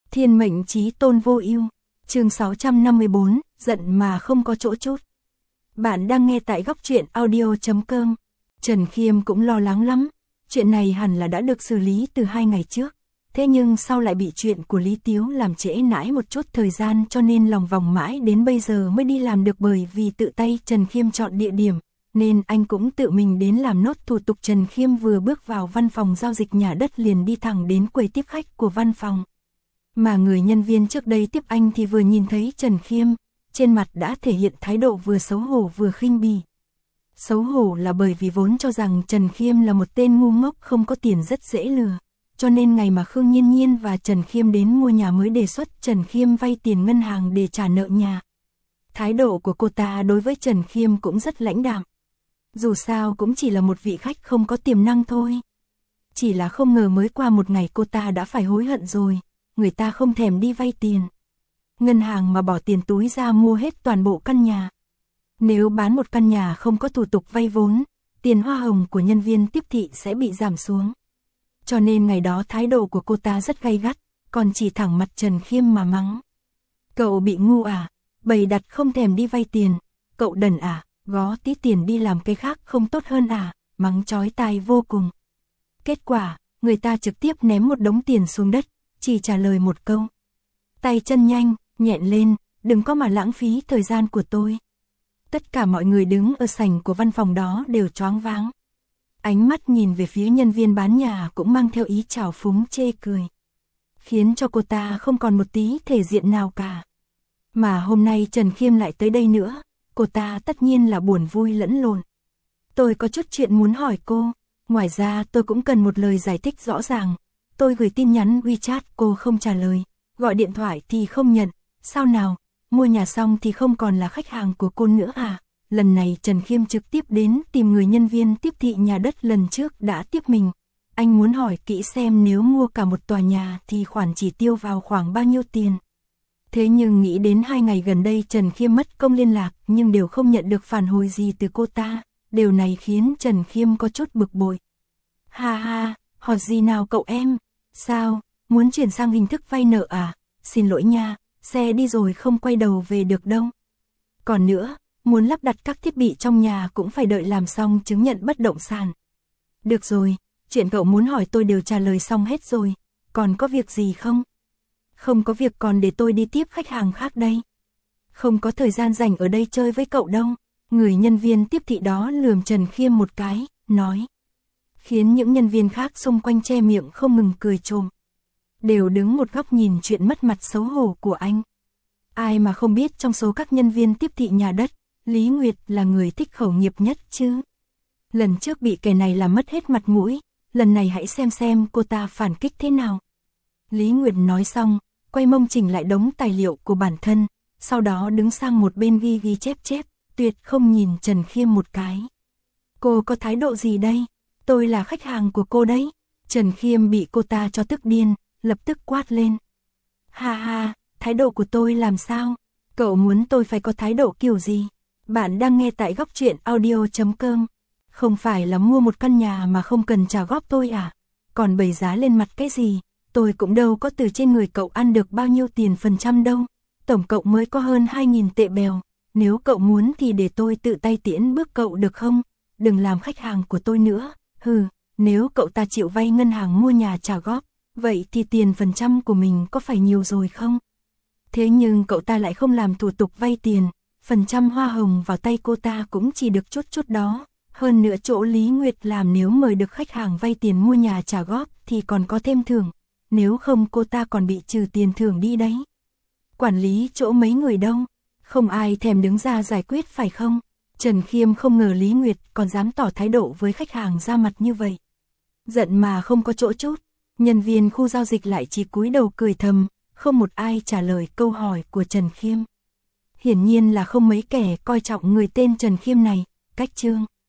Thiên mệnh chí tôn vô ưu. Chương 654, giận mà không có chỗ trút. Bạn đang nghe tại góc truyện audio.com. Trần Khiêm cũng lo lắng lắm. Chuyện này hẳn là đã được xử lý từ 2 ngày trước. Thế nhưng sau lại bị chuyện của Lý Tiếu làm trễ nải một chút thời gian, cho nên lòng vòng mãi đến bây giờ mới đi làm được, bởi vì tự tay Trần Khiêm chọn địa điểm, nên anh cũng tự mình đến làm nốt thủ tục. Trần Khiêm vừa bước vào văn phòng giao dịch nhà đất liền đi thẳng đến quầy tiếp khách của văn phòng. Mà người nhân viên trước đây tiếp anh thì vừa nhìn thấy Trần Khiêm, trên mặt đã thể hiện thái độ vừa xấu hổ vừa khinh bỉ. Xấu hổ là bởi vì vốn cho rằng Trần Khiêm là một tên ngu ngốc không có tiền rất dễ lừa, cho nên ngày mà Khương Nhiên Nhiên và Trần Khiêm đến mua nhà mới đề xuất Trần Khiêm vay tiền ngân hàng để trả nợ nhà. Thái độ của cô ta đối với Trần Khiêm cũng rất lãnh đạm. Dù sao cũng chỉ là một vị khách không có tiềm năng thôi. Chỉ là không ngờ mới qua một ngày cô ta đã phải hối hận rồi, người ta không thèm đi vay tiền. Ngân hàng mà bỏ tiền túi ra mua hết toàn bộ căn nhà. Nếu bán một căn nhà không có thủ tục vay vốn, tiền hoa hồng của nhân viên tiếp thị sẽ bị giảm xuống. Cho nên ngày đó thái độ của cô ta rất gay gắt, còn chỉ thẳng mặt Trần Khiêm mà mắng. Cậu bị ngu à, bày đặt không thèm đi vay tiền, cậu đần à, gó tí tiền đi làm cái khác không tốt hơn à, mắng chói tai vô cùng. Kết quả, người ta trực tiếp ném một đống tiền xuống đất, chỉ trả lời một câu. Tay chân nhanh, nhẹn lên, đừng có mà lãng phí thời gian của tôi. Tất cả mọi người đứng ở sảnh của văn phòng đó đều choáng váng. Ánh mắt nhìn về phía nhân viên bán nhà cũng mang theo ý trào phúng chê cười, khiến cho cô ta không còn một tí thể diện nào cả. Mà hôm nay Trần Khiêm lại tới đây nữa, cô ta tất nhiên là buồn vui lẫn lộn. Tôi có chút chuyện muốn hỏi cô, ngoài ra tôi cũng cần một lời giải thích rõ ràng. Tôi gửi tin nhắn WeChat cô không trả lời, gọi điện thoại thì không nhận, sao nào, mua nhà xong thì không còn là khách hàng của cô nữa à? Lần này Trần Khiêm trực tiếp đến tìm người nhân viên tiếp thị nhà đất lần trước đã tiếp mình. Anh muốn hỏi kỹ xem nếu mua cả một tòa nhà thì khoản chi tiêu vào khoảng bao nhiêu tiền. Thế nhưng nghĩ đến 2 ngày gần đây Trần Khiêm mất công liên lạc nhưng đều không nhận được phản hồi gì từ cô ta, điều này khiến Trần Khiêm có chút bực bội. Ha ha, hỏi gì nào cậu em? Sao, muốn chuyển sang hình thức vay nợ à? Xin lỗi nha, xe đi rồi không quay đầu về được đâu. Còn nữa, muốn lắp đặt các thiết bị trong nhà cũng phải đợi làm xong chứng nhận bất động sản. Được rồi, chuyện cậu muốn hỏi tôi đều trả lời xong hết rồi, còn có việc gì không? Không có việc, còn để tôi đi tiếp khách hàng khác đây. Không có thời gian rảnh ở đây chơi với cậu đâu. Người nhân viên tiếp thị đó lườm Trần Khiêm một cái, nói. Khiến những nhân viên khác xung quanh che miệng không ngừng cười trộm. Đều đứng một góc nhìn chuyện mất mặt xấu hổ của anh. Ai mà không biết trong số các nhân viên tiếp thị nhà đất, Lý Nguyệt là người thích khẩu nghiệp nhất chứ. Lần trước bị kẻ này làm mất hết mặt mũi, lần này hãy xem cô ta phản kích thế nào. Lý Nguyệt nói xong, quay mông chỉnh lại đống tài liệu của bản thân, sau đó đứng sang một bên ghi chép, tuyệt không nhìn Trần Khiêm một cái. Cô có thái độ gì đây? Tôi là khách hàng của cô đấy. Trần Khiêm bị cô ta cho tức điên, lập tức quát lên. Ha ha, thái độ của tôi làm sao? Cậu muốn tôi phải có thái độ kiểu gì? Bạn đang nghe tại góc truyện audio.com. Không phải là mua một căn nhà mà không cần trả góp tôi à? Còn bày giá lên mặt cái gì? Tôi cũng đâu có từ trên người cậu ăn được bao nhiêu tiền phần trăm đâu. Tổng cộng mới có hơn 2.000 tệ bèo. Nếu cậu muốn thì để tôi tự tay tiễn bước cậu được không? Đừng làm khách hàng của tôi nữa. Hừ, nếu cậu ta chịu vay ngân hàng mua nhà trả góp, vậy thì tiền phần trăm của mình có phải nhiều rồi không? Thế nhưng cậu ta lại không làm thủ tục vay tiền, phần trăm hoa hồng vào tay cô ta cũng chỉ được chút đó. Hơn nữa chỗ Lý Nguyệt làm nếu mời được khách hàng vay tiền mua nhà trả góp thì còn có thêm thưởng, nếu không cô ta còn bị trừ tiền thưởng đi đấy. Quản lý chỗ mấy người đâu, không ai thèm đứng ra giải quyết phải không? Trần Khiêm không ngờ Lý Nguyệt còn dám tỏ thái độ với khách hàng ra mặt như vậy. Giận mà không có chỗ trút, nhân viên khu giao dịch lại chỉ cúi đầu cười thầm, không một ai trả lời câu hỏi của Trần Khiêm. Hiển nhiên là không mấy kẻ coi trọng người tên Trần Khiêm này, cách chương.